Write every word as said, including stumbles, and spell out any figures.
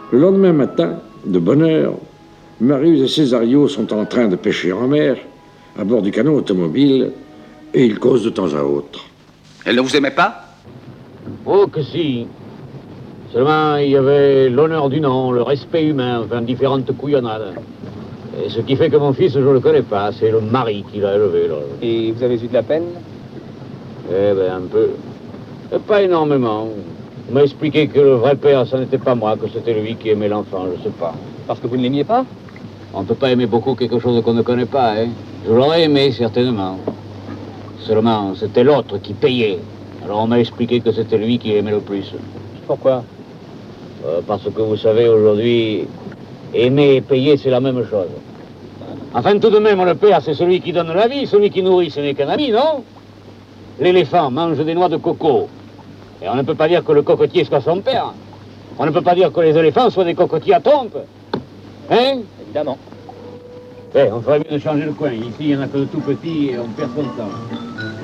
Le lendemain matin, de bonne heure, Marius et Césario sont en train de pêcher en mer, à bord du canot automobile, et ils causent de temps à autre. Elle ne vous aimait pas? Oh que si. Seulement, il y avait l'honneur du nom, le respect humain, enfin, différentes couillonnades. Et ce qui fait que mon fils, je le connais pas, c'est le mari qui l'a élevé, là. Et vous avez eu de la peine? Eh ben, un peu. Et pas énormément. On m'a expliqué que le vrai père, ce n'était pas moi, que c'était lui qui aimait l'enfant, je sais pas. Parce que vous ne l'aimiez pas? On ne peut pas aimer beaucoup quelque chose qu'on ne connaît pas, hein. Je l'aurais aimé, certainement. Seulement, c'était l'autre qui payait. Alors on m'a expliqué que c'était lui qui aimait le plus. Pourquoi? Euh, parce que vous savez, aujourd'hui, aimer et payer, c'est la même chose. Enfin, tout de même, le père, c'est celui qui donne la vie, celui qui nourrit, ce n'est qu'un ami, non? L'éléphant mange des noix de coco. Et on ne peut pas dire que le cocotier soit son père. On ne peut pas dire que les éléphants soient des cocotiers à trompe. Hein? Évidemment. Eh, on ferait mieux de changer de coin. Ici, il n'y en a que de tout petits et on perd son temps.